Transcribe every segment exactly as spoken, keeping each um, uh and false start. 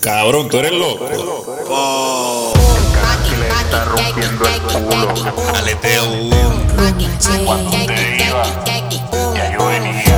Cabrón, tú eres loco. Oh. Que le está rompiendo el culo. Aleteo. Cuando te iba, ya yo venía.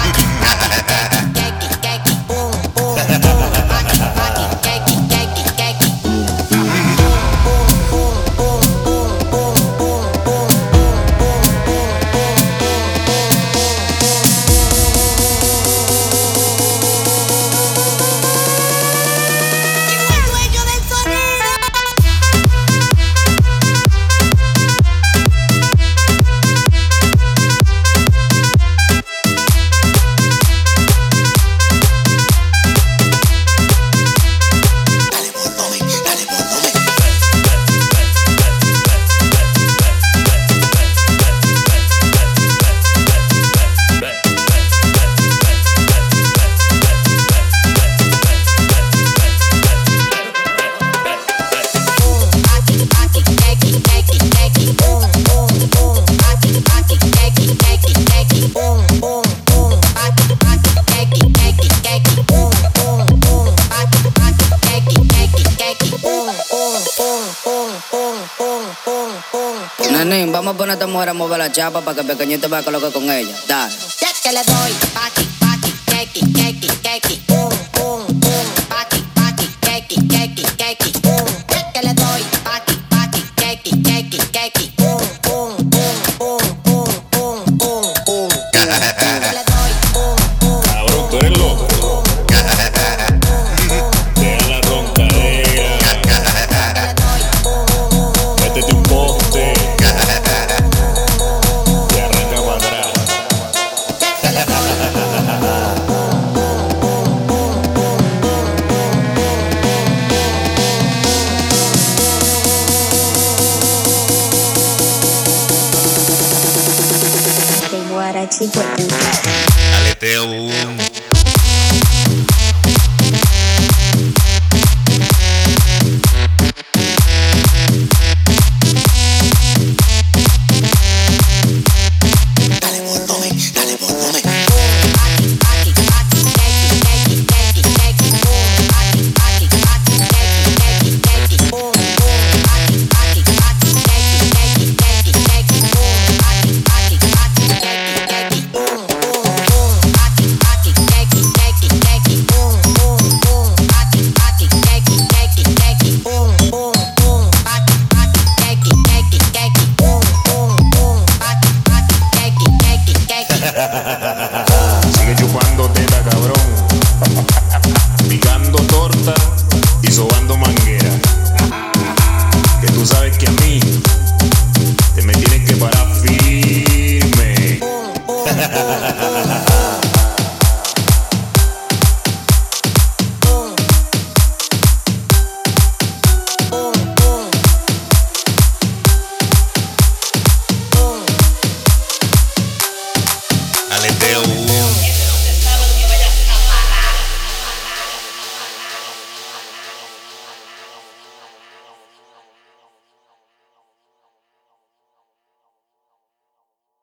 Nenín, vamos a poner a esta mujer a mover la chapa para que el pequeñito vea que lo que con ella. Dale. Ya que le doy pati, pati, keki, keki, keki, pum, pum, pum, pati, pati, keki, keki, keki, pum. Ya que le doy pati, pati, keki, keki, keki, pum, pum, pum, pum, pum, pum, pum, pum. Ya que le doy pum, pum. Cabrón, tú eres loco. Deja la roncadera. Métete un poste. Y arranca para atrás. Aleteo. Sigue chupando teta, cabrón. Picando torta y sobando manguera. Que tú sabes que a mí te me tienes que parar firme.